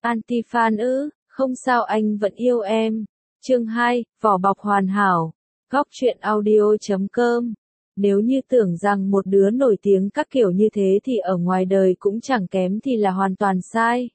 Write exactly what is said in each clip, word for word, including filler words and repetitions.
Anti-fan ư, không sao anh vẫn yêu em. Chương hai, vỏ bọc hoàn hảo. Góc truyện audio chấm com. Nếu như tưởng rằng một đứa nổi tiếng các kiểu như thế thì ở ngoài đời cũng chẳng kém thì là hoàn toàn sai.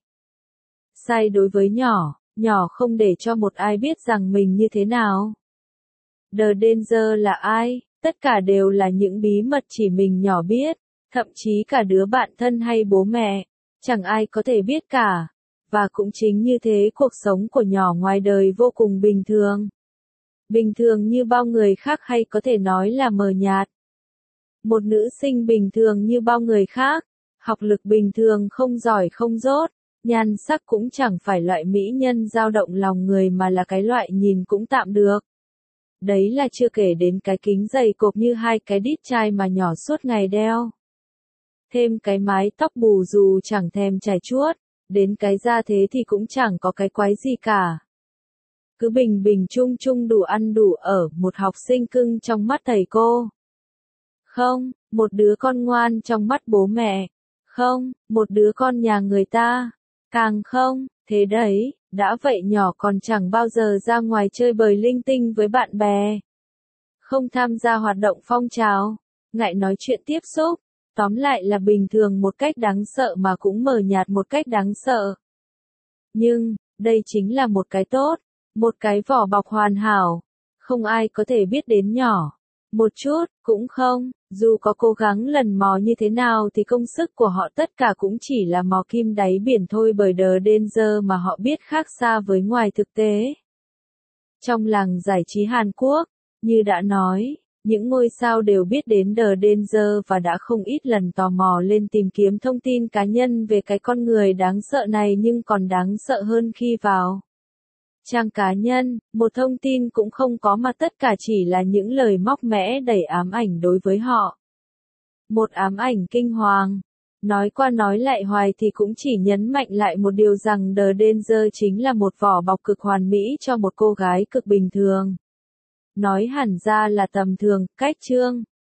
Sai đối với nhỏ, nhỏ không để cho một ai biết rằng mình như thế nào. The Danger là ai? Tất cả đều là những bí mật chỉ mình nhỏ biết, thậm chí cả đứa bạn thân hay bố mẹ, chẳng ai có thể biết cả. Và cũng chính như thế cuộc sống của nhỏ ngoài đời vô cùng bình thường. Bình thường như bao người khác hay có thể nói là mờ nhạt. Một nữ sinh bình thường như bao người khác, học lực bình thường không giỏi không dốt, nhan sắc cũng chẳng phải loại mỹ nhân dao động lòng người mà là cái loại nhìn cũng tạm được. Đấy là chưa kể đến cái kính dày cộp như hai cái đít chai mà nhỏ suốt ngày đeo. Thêm cái mái tóc bù dù chẳng thèm chải chuốt, đến cái da thế thì cũng chẳng có cái quái gì cả. Cứ bình bình chung chung đủ ăn đủ ở, một học sinh cưng trong mắt thầy cô. Không, một đứa con ngoan trong mắt bố mẹ. Không, một đứa con nhà người ta. Càng không, thế đấy, đã vậy nhỏ còn chẳng bao giờ ra ngoài chơi bời linh tinh với bạn bè. Không tham gia hoạt động phong trào, ngại nói chuyện tiếp xúc. Tóm lại là bình thường một cách đáng sợ mà cũng mờ nhạt một cách đáng sợ. Nhưng, đây chính là một cái tốt, một cái vỏ bọc hoàn hảo. Không ai có thể biết đến nhỏ. Một chút, cũng không, dù có cố gắng lần mò như thế nào thì công sức của họ tất cả cũng chỉ là mò kim đáy biển thôi, bởi The Danger mà họ biết khác xa với ngoài thực tế. Trong làng giải trí Hàn Quốc, như đã nói, những ngôi sao đều biết đến The Danger và đã không ít lần tò mò lên tìm kiếm thông tin cá nhân về cái con người đáng sợ này, nhưng còn đáng sợ hơn khi vào trang cá nhân, một thông tin cũng không có mà tất cả chỉ là những lời móc mẽ đầy ám ảnh đối với họ. Một ám ảnh kinh hoàng. Nói qua nói lại hoài thì cũng chỉ nhấn mạnh lại một điều rằng The Danger chính là một vỏ bọc cực hoàn mỹ cho một cô gái cực bình thường. Nói hẳn ra là tầm thường, cách chương.